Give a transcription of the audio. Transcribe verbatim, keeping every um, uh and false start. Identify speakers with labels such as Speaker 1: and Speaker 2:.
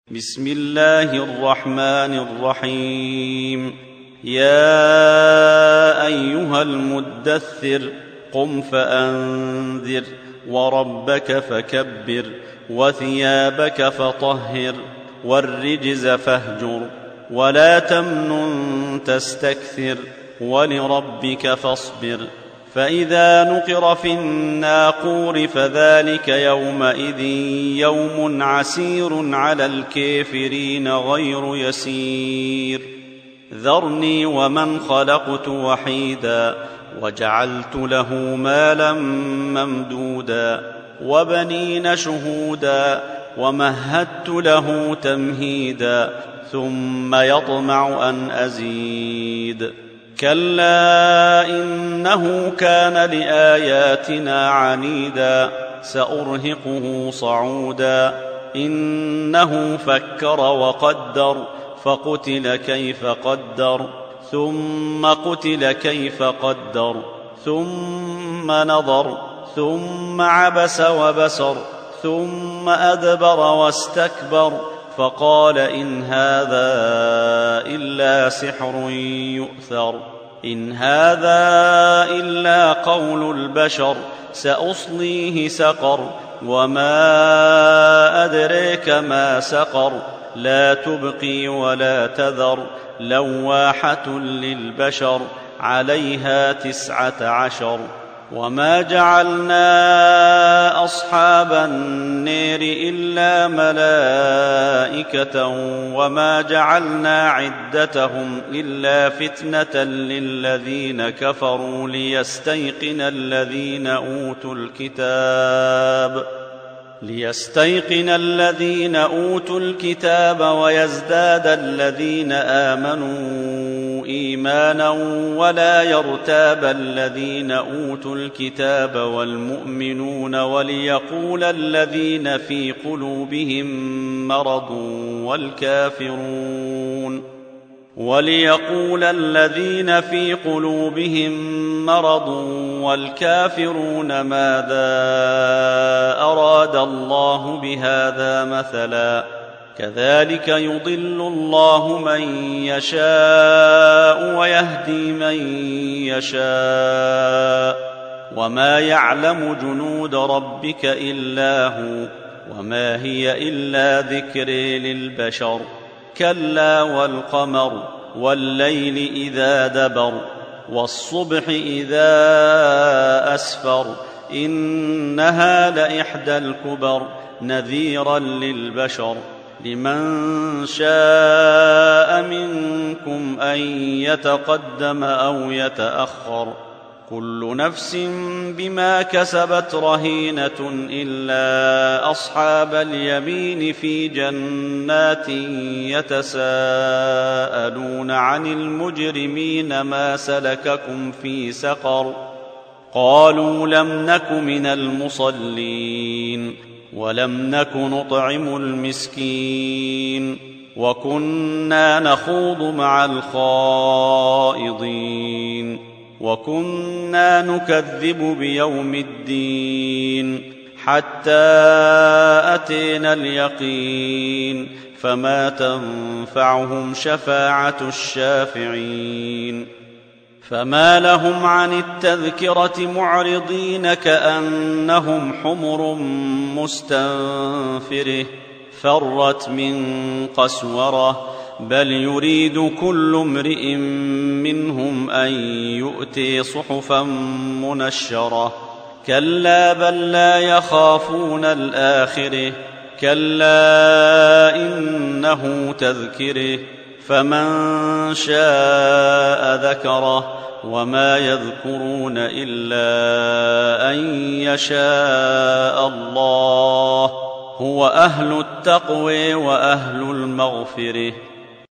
Speaker 1: بسم الله الرحمن الرحيم. يا أيها المدثر قم فأنذر وربك فكبر وثيابك فطهر والرجز فاهجر ولا تمنن تستكثر ولربك فاصبر. فإذا نقر في الناقور فذلك يومئذ يوم عسير على الكافرين غير يسير. ذرني ومن خلقت وحيدا وجعلت له مالا ممدودا وبنين شهودا ومهدت له تمهيدا ثم يطمع أن أزيد. كلا إنه كان لآياتنا عنيدا سأرهقه صعودا. إنه فكر وقدر فقتل كيف قدر ثم قتل كيف قدر ثم نظر ثم عبس وبسر ثم أدبر واستكبر فقال إن هذا إلا سحر يؤثر. إن هذا إلا قول البشر سأصليه سقر وما أدريك ما سقر. لا تبقي ولا تذر لواحة للبشر عليها تسعة عشر. وما جعلنا أصحاب النير إلا ملائكة وما جعلنا عدتهم إلا فتنة للذين كفروا ليستيقن الذين أوتوا الكتاب ليستيقن الذين أوتوا الكتاب ويزداد الذين آمنوا إيمانا ولا يرتاب الذين أوتوا الكتاب والمؤمنون وليقول الذين في قلوبهم مرض والكافرون وليقول الذين في قلوبهم مرض والكافرون ماذا أراد الله بهذا مثلا. كذلك يضل الله من يشاء ويهدي من يشاء وما يعلم جنود ربك إلا هو وما هي إلا ذكر للبشر. كلا والقمر والليل إذا دبر والصبح إذا أسفر إنها لإحدى الكبر نذيرا للبشر. لمن شاء منكم أن يتقدم أو يتأخر كل نفس بما كسبت رهينة إلا أصحاب اليمين في جنات يتساءلون عن المجرمين ما سلككم في سقر قالوا لم نك من المصلين ولم نك نطعم المسكين وكنا نخوض مع الخائضين وكنا نكذب بيوم الدين حتى أتينا اليقين فما تنفعهم شفاعة الشافعين. فما لهم عن التذكرة معرضين كأنهم حمر مستنفره فرت من قسورة بل يريد كل امرئ منهم أن يؤتي صحفا منشرة. كلا بل لا يخافون الآخرة كلا إنه تذكره فمن شاء ذكره وما يذكرون إلا أن يشاء الله هو أهل التقوى وأهل المغفرة.